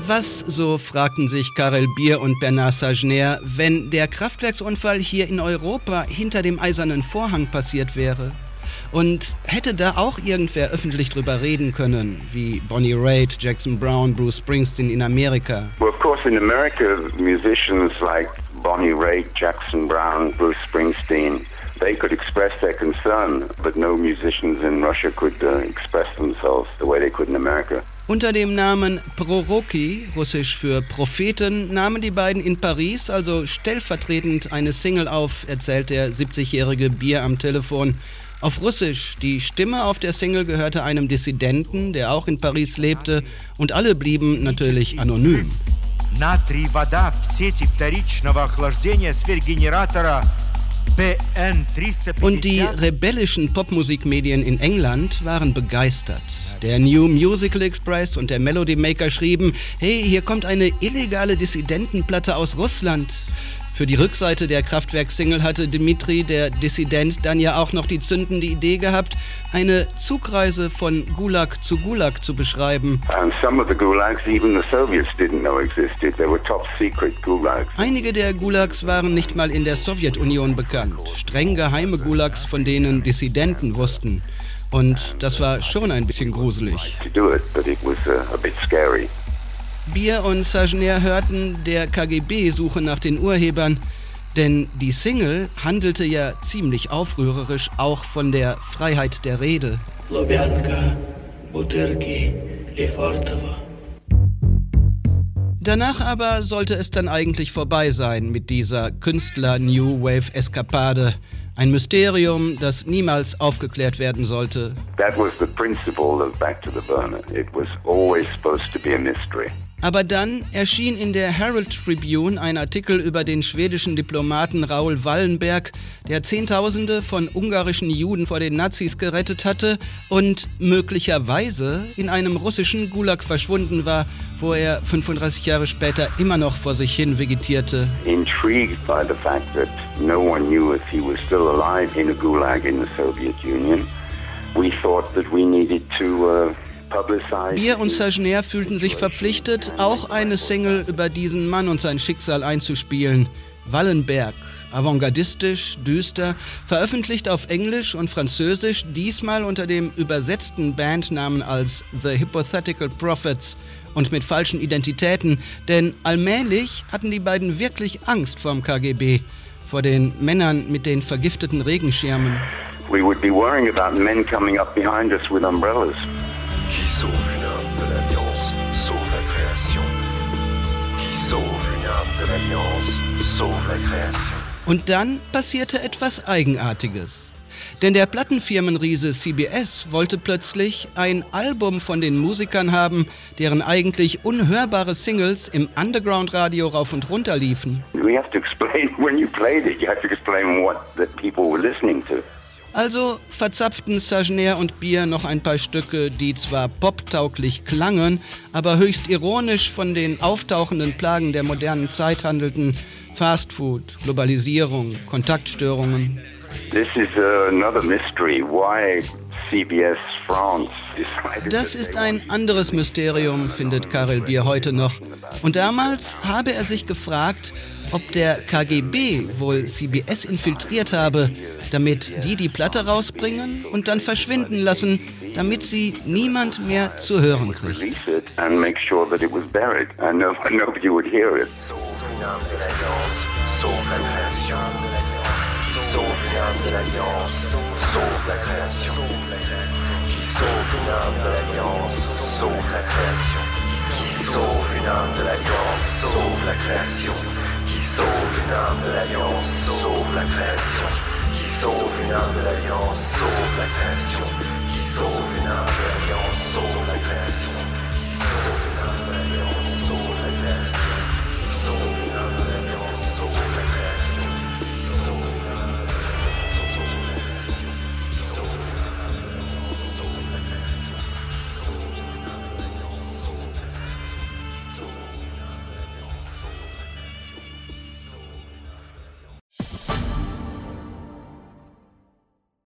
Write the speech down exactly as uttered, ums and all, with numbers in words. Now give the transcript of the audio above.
Was, so fragten sich Karel Bier und Bernard Sagenaire, wenn der Kraftwerksunfall hier in Europa hinter dem eisernen Vorhang passiert wäre? Und hätte da auch irgendwer öffentlich drüber reden können, wie Bonnie Raitt, Jackson Browne, Bruce Springsteen in Amerika? Well, of course, in America, musicians like Bonnie Raitt, Jackson Browne, Bruce Springsteen, they could express their concern, but no musicians in Russia could uh, express themselves the way they could in America. Unter dem Namen Proroki, russisch für Propheten, nahmen die beiden in Paris also stellvertretend eine Single auf, erzählt der siebzigjährige Bier am Telefon. Auf Russisch, die Stimme auf der Single gehörte einem Dissidenten, der auch in Paris lebte, und alle blieben natürlich anonym. Натрий, вода в сети вторичного охлаждения сверхгенератора P N dreihundertfünfzig. Und die rebellischen Popmusikmedien in England waren begeistert. Der New Musical Express und der Melody Maker schrieben, hey, hier kommt eine illegale Dissidentenplatte aus Russland. Für die Rückseite der Kraftwerk-Single hatte Dmitri, der Dissident, dann ja auch noch die zündende Idee gehabt, eine Zugreise von Gulag zu Gulag zu beschreiben. And some of the gulags even the Soviets didn't know existed. They were top secret gulags. Einige der Gulags waren nicht mal in der Sowjetunion bekannt. Streng geheime Gulags, von denen Dissidenten wussten. Und das war schon ein bisschen gruselig. To do it, but it was uh, a bit scary. Bier und Sagenaire hörten, der K G B suche nach den Urhebern, denn die Single handelte ja ziemlich aufrührerisch auch von der Freiheit der Rede. Lubyanka, Butyrki, Lefortovo. Danach aber sollte es dann eigentlich vorbei sein mit dieser Künstler-New-Wave-Eskapade. Ein Mysterium, das niemals aufgeklärt werden sollte. That was the principle of Back to the Burner. It was always supposed to be a mystery. Aber dann erschien in der Herald Tribune ein Artikel über den schwedischen Diplomaten Raoul Wallenberg, der Zehntausende von ungarischen Juden vor den Nazis gerettet hatte und möglicherweise in einem russischen Gulag verschwunden war, wo er fünfunddreißig Jahre später immer noch vor sich hin vegetierte. Intrigued by the fact that no one knew if he was still alive in a gulag in the Soviet Union, we thought that we needed to uh, Bier und Sagenaire fühlten sich verpflichtet, auch eine Single über diesen Mann und sein Schicksal einzuspielen. Wallenberg, avantgardistisch, düster, veröffentlicht auf Englisch und Französisch, diesmal unter dem übersetzten Bandnamen als The Hypothetical Prophets und mit falschen Identitäten, denn allmählich hatten die beiden wirklich Angst vorm K G B, vor den Männern mit den vergifteten Regenschirmen. We would be worrying about men coming up behind us with umbrellas. Qui sauve une âme de l'Alliance, sauve la création. Qui sauve une âme de l'Alliance, sauve la création. Und dann passierte etwas Eigenartiges. Denn der Plattenfirmenriese C B S wollte plötzlich ein Album von den Musikern haben, deren eigentlich unhörbare Singles im Underground-Radio rauf und runter liefen. We have to explain, when you played it, you have to explain what the people were listening to. Also verzapften Sagenaire und Bier noch ein paar Stücke, die zwar poptauglich klangen, aber höchst ironisch von den auftauchenden Plagen der modernen Zeit handelten. Fastfood, Globalisierung, Kontaktstörungen. This is uh, another mystery. Why C B S France decided. Das ist ein anderes Mysterium, findet Karel Bier heute noch. Und damals habe er sich gefragt, ob der K G B wohl C B S infiltriert habe, damit die die Platte rausbringen und dann verschwinden lassen, damit sie niemand mehr zu hören kriegt. Qui sauve une âme de l'Alliance, sauve la création. Qui sauve une âme de l'Alliance, sauve la création.